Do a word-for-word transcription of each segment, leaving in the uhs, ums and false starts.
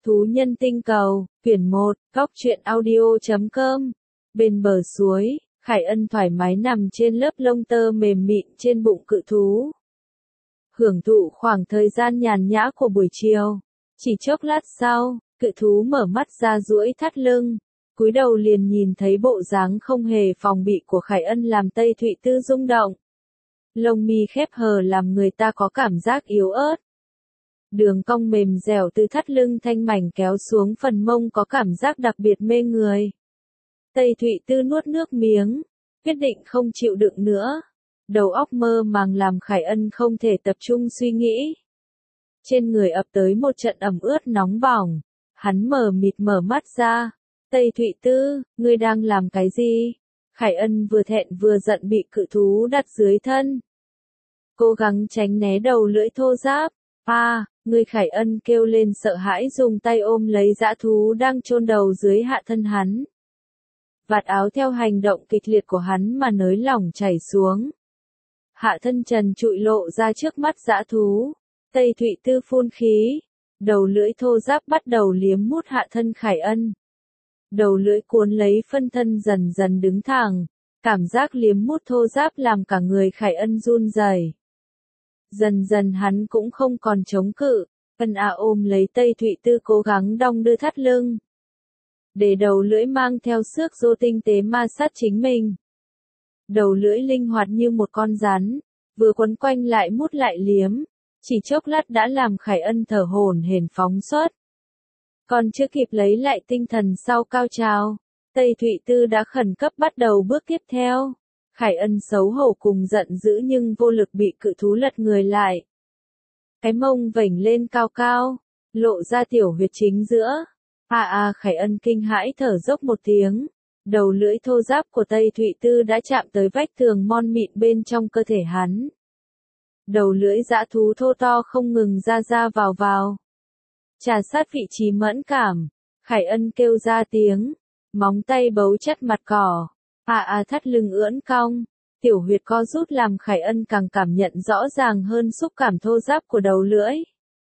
Thú nhân tinh cầu, quyển một, góc truyện audio chấm com. Bên bờ suối, Khải Ân thoải mái nằm trên lớp lông tơ mềm mịn trên bụng cự thú. Hưởng thụ khoảng thời gian nhàn nhã của buổi chiều. Chỉ chốc lát sau, cự thú mở mắt ra duỗi thắt lưng. Cúi đầu liền nhìn thấy bộ dáng không hề phòng bị của Khải Ân làm Tây Thụy Tư rung động. Lông mi khép hờ làm người ta có cảm giác yếu ớt. Đường cong mềm dẻo từ thắt lưng thanh mảnh kéo xuống phần mông có cảm giác đặc biệt mê người. Tây Thụy Tư nuốt nước miếng, quyết định không chịu đựng nữa. Đầu óc mơ màng làm Khải Ân không thể tập trung suy nghĩ. Trên người ập tới một trận ẩm ướt nóng bỏng, hắn mờ mịt mở mắt ra. Tây Thụy Tư, ngươi đang làm cái gì? Khải Ân vừa thẹn vừa giận bị cự thú đặt dưới thân. Cố gắng tránh né đầu lưỡi thô ráp. À, người Khải Ân kêu lên sợ hãi dùng tay ôm lấy dã thú đang chôn đầu dưới hạ thân hắn. Vạt áo theo hành động kịch liệt của hắn mà nới lỏng chảy xuống. Hạ thân trần trụi lộ ra trước mắt dã thú. Tây Thụy Tư phun khí. Đầu lưỡi thô ráp bắt đầu liếm mút hạ thân Khải Ân. Đầu lưỡi cuốn lấy phân thân dần dần đứng thẳng. Cảm giác liếm mút thô ráp làm cả người Khải Ân run rẩy. Dần dần hắn cũng không còn chống cự, Ân A ôm lấy Tây Thụy Tư cố gắng đong đưa thắt lưng. Để đầu lưỡi mang theo xước rô tinh tế ma sát chính mình. Đầu lưỡi linh hoạt như một con rắn, vừa quấn quanh lại mút lại liếm, chỉ chốc lát đã làm Khải Ân thở hổn hển phóng xuất. Còn chưa kịp lấy lại tinh thần sau cao trào, Tây Thụy Tư đã khẩn cấp bắt đầu bước tiếp theo. Khải Ân xấu hổ cùng giận dữ nhưng vô lực bị cự thú lật người lại. Cái mông vểnh lên cao cao, lộ ra tiểu huyệt chính giữa. À à Khải Ân kinh hãi thở dốc một tiếng. Đầu lưỡi thô ráp của Tây Thụy Tư đã chạm tới vách tường mon mịn bên trong cơ thể hắn. Đầu lưỡi dã thú thô to không ngừng ra ra vào vào. Trà sát vị trí mẫn cảm, Khải Ân kêu ra tiếng, móng tay bấu chặt mặt cỏ. À à thắt lưng ưỡn cong, tiểu huyệt co rút làm Khải Ân càng cảm nhận rõ ràng hơn xúc cảm thô ráp của đầu lưỡi.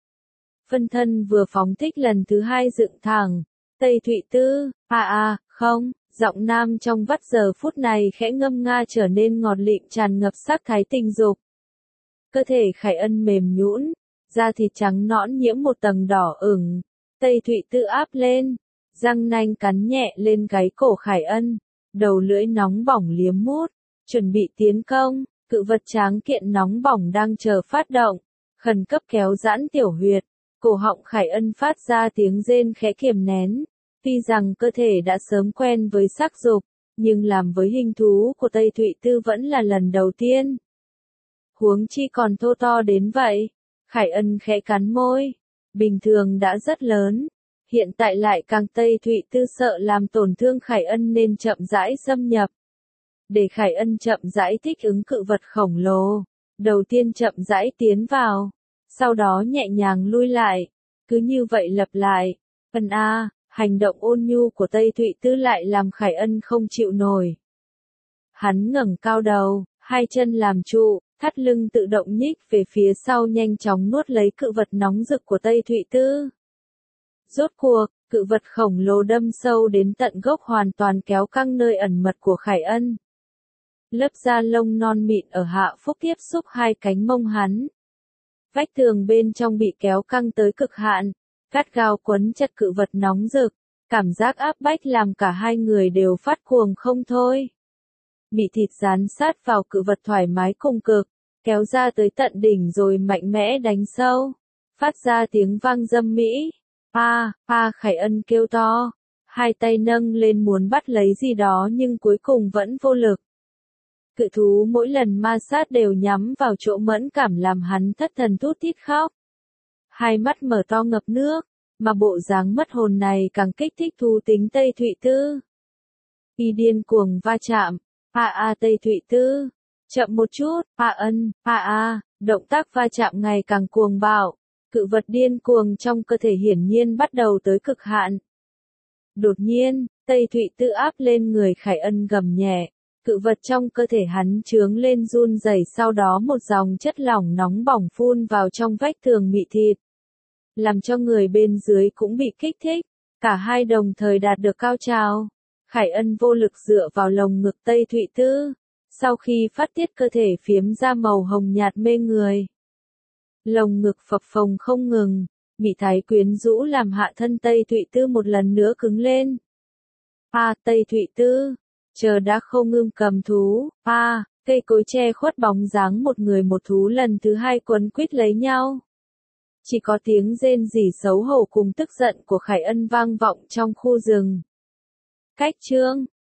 Phân thân vừa phóng thích lần thứ hai dựng thẳng, Tây Thụy Tư, à à, không, giọng nam trong vắt giờ phút này khẽ ngâm nga trở nên ngọt lịm tràn ngập sắc thái tình dục. Cơ thể Khải Ân mềm nhũn, da thịt trắng nõn nhiễm một tầng đỏ ửng, Tây Thụy Tư áp lên, răng nanh cắn nhẹ lên gáy cổ Khải Ân. Đầu lưỡi nóng bỏng liếm mút, chuẩn bị tiến công, cự vật tráng kiện nóng bỏng đang chờ phát động, khẩn cấp kéo giãn tiểu huyệt, cổ họng Khải Ân phát ra tiếng rên khẽ kiềm nén. Tuy rằng cơ thể đã sớm quen với sắc dục, nhưng làm với hình thú của Tây Thụy Tư vẫn là lần đầu tiên. Huống chi còn thô to đến vậy, Khải Ân khẽ cắn môi, bình thường đã rất lớn. Hiện tại lại càng Tây Thụy Tư sợ làm tổn thương Khải Ân nên chậm rãi xâm nhập. Để Khải Ân chậm rãi thích ứng cự vật khổng lồ, đầu tiên chậm rãi tiến vào, sau đó nhẹ nhàng lui lại, cứ như vậy lặp lại. Ân a, hành động ôn nhu của Tây Thụy Tư lại làm Khải Ân không chịu nổi. Hắn ngẩng cao đầu, hai chân làm trụ, thắt lưng tự động nhích về phía sau nhanh chóng nuốt lấy cự vật nóng rực của Tây Thụy Tư. Rốt cuộc, cự vật khổng lồ đâm sâu đến tận gốc hoàn toàn kéo căng nơi ẩn mật của Khải Ân. Lớp da lông non mịn ở hạ phúc tiếp xúc hai cánh mông hắn. Vách tường bên trong bị kéo căng tới cực hạn, gắt gao quấn chặt cự vật nóng rực, cảm giác áp bách làm cả hai người đều phát cuồng không thôi. Bị thịt dán sát vào cự vật thoải mái cùng cực, kéo ra tới tận đỉnh rồi mạnh mẽ đánh sâu, phát ra tiếng vang dâm mỹ. A, A Khải Ân kêu to, hai tay nâng lên muốn bắt lấy gì đó nhưng cuối cùng vẫn vô lực. Cự thú mỗi lần ma sát đều nhắm vào chỗ mẫn cảm làm hắn thất thần thút thít khóc. Hai mắt mở to ngập nước, mà bộ dáng mất hồn này càng kích thích thú tính Tây Thụy Tư. Y điên cuồng va chạm, A A Tây Thụy Tư, chậm một chút, A Ân, A A, động tác va chạm ngày càng cuồng bạo. Cự vật điên cuồng trong cơ thể hiển nhiên bắt đầu tới cực hạn. Đột nhiên, Tây Thụy Tư áp lên người Khải Ân gầm nhẹ, cự vật trong cơ thể hắn trướng lên run rẩy sau đó một dòng chất lỏng nóng bỏng phun vào trong vách tường mị thịt. làm cho người bên dưới cũng bị kích thích. Cả hai đồng thời đạt được cao trào. Khải Ân vô lực dựa vào lồng ngực Tây Thụy Tư. Sau khi phát tiết cơ thể phiếm ra màu hồng nhạt mê người. Lồng ngực phập phồng không ngừng, mị thái quyến rũ làm hạ thân Tây Thụy Tư một lần nữa cứng lên. A Tây Thụy Tư, chờ đã không ngưng cầm thú, a cây cối che khuất bóng dáng một người một thú lần thứ hai quấn quýt lấy nhau. Chỉ có tiếng rên rỉ xấu hổ cùng tức giận của Khải Ân vang vọng trong khu rừng. Cách chương